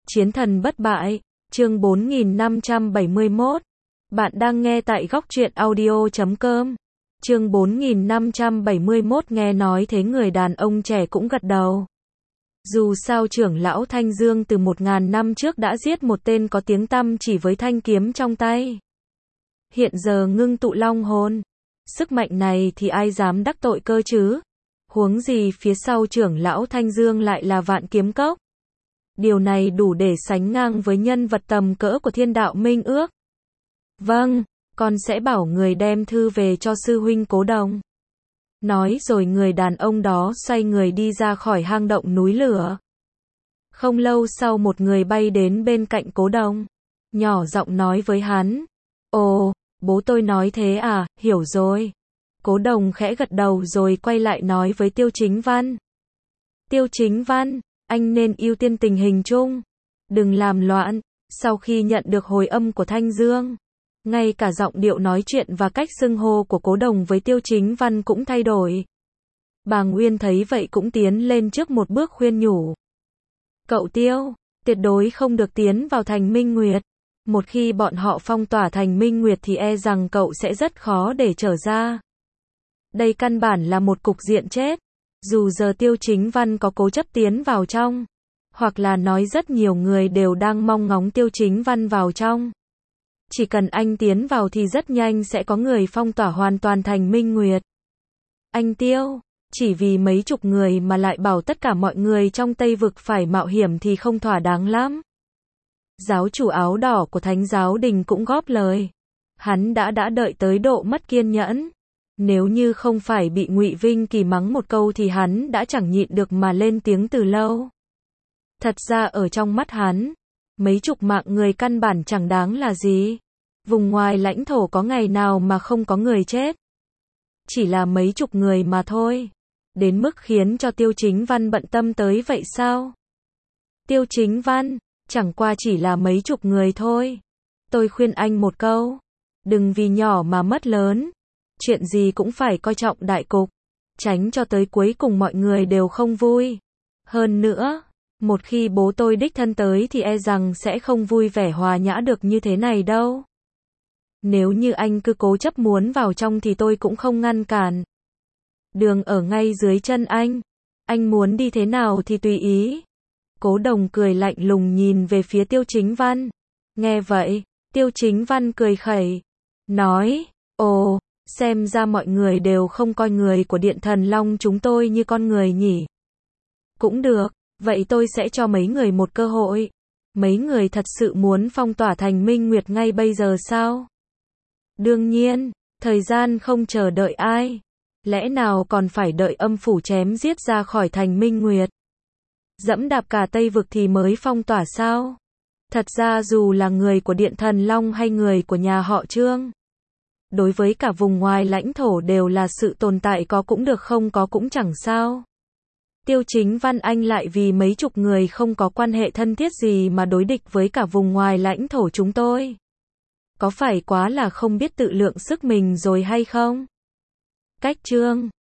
Chiến thần bất bại, chương 4571. Bạn đang nghe tại góc truyện audio.com. Chương 4571 nghe nói thế người đàn ông trẻ cũng gật đầu. Dù sao trưởng lão Thanh Dương từ 1000 năm trước đã giết một tên có tiếng tăm chỉ với thanh kiếm trong tay. Hiện giờ ngưng tụ long hồn. Sức mạnh này thì ai dám đắc tội cơ chứ? Huống gì phía sau trưởng lão Thanh Dương lại là Vạn Kiếm Cốc. Điều này đủ để sánh ngang với nhân vật tầm cỡ của Thiên Đạo Minh Ước. Vâng, con sẽ bảo người đem thư về cho sư huynh Cố Đồng. Nói rồi người đàn ông đó xoay người đi ra khỏi hang động núi lửa. Không lâu sau một người bay đến bên cạnh Cố Đồng. Nhỏ giọng nói với hắn. Ồ, bố tôi nói thế à, hiểu rồi. Cố Đồng khẽ gật đầu rồi quay lại nói với Tiêu Chính Văn. Tiêu Chính Văn, anh nên ưu tiên tình hình chung. Đừng làm loạn. Sau khi nhận được hồi âm của Thanh Dương, ngay cả giọng điệu nói chuyện và cách xưng hô của Cố Đồng với Tiêu Chính Văn cũng thay đổi. Bà Nguyên thấy vậy cũng tiến lên trước một bước khuyên nhủ. Cậu Tiêu, tuyệt đối không được tiến vào thành Minh Nguyệt. Một khi bọn họ phong tỏa thành Minh Nguyệt thì e rằng cậu sẽ rất khó để trở ra. Đây căn bản là một cục diện chết. Dù giờ Tiêu Chính Văn có cố chấp tiến vào trong, hoặc là nói rất nhiều người đều đang mong ngóng Tiêu Chính Văn vào trong. Chỉ cần anh tiến vào thì rất nhanh sẽ có người phong tỏa hoàn toàn thành Minh Nguyệt. Anh Tiêu, chỉ vì mấy chục người mà lại bảo tất cả mọi người trong Tây Vực phải mạo hiểm thì không thỏa đáng lắm. Giáo chủ áo đỏ của Thánh Giáo Đình cũng góp lời. Hắn đã đợi tới độ mất kiên nhẫn. Nếu như không phải bị Ngụy Vinh Kỳ mắng một câu thì hắn đã chẳng nhịn được mà lên tiếng từ lâu. Thật ra ở trong mắt hắn, mấy chục mạng người căn bản chẳng đáng là gì. Vùng ngoài lãnh thổ có ngày nào mà không có người chết. Chỉ là mấy chục người mà thôi. Đến mức khiến cho Tiêu Chính Văn bận tâm tới vậy sao? Tiêu Chính Văn, chẳng qua chỉ là mấy chục người thôi. Tôi khuyên anh một câu. Đừng vì nhỏ mà mất lớn. Chuyện gì cũng phải coi trọng đại cục. Tránh cho tới cuối cùng mọi người đều không vui. Hơn nữa, một khi bố tôi đích thân tới thì e rằng sẽ không vui vẻ hòa nhã được như thế này đâu. Nếu như anh cứ cố chấp muốn vào trong thì tôi cũng không ngăn cản. Đường ở ngay dưới chân anh muốn đi thế nào thì tùy ý. Cố Đồng cười lạnh lùng nhìn về phía Tiêu Chính Văn. Nghe vậy, Tiêu Chính Văn cười khẩy, nói, ồ, xem ra mọi người đều không coi người của Điện Thần Long chúng tôi như con người nhỉ. Cũng được, vậy tôi sẽ cho mấy người một cơ hội. Mấy người thật sự muốn phong tỏa thành Minh Nguyệt ngay bây giờ sao? Đương nhiên, thời gian không chờ đợi ai. Lẽ nào còn phải đợi âm phủ chém giết ra khỏi thành Minh Nguyệt? Dẫm đạp cả Tây Vực thì mới phong tỏa sao? Thật ra dù là người của Điện Thần Long hay người của nhà họ Trương, đối với cả vùng ngoài lãnh thổ đều là sự tồn tại có cũng được không có cũng chẳng sao. Tiêu Chính Văn anh lại vì mấy chục người không có quan hệ thân thiết gì mà đối địch với cả vùng ngoài lãnh thổ chúng tôi. Có phải quá là không biết tự lượng sức mình rồi hay không? Cách Trương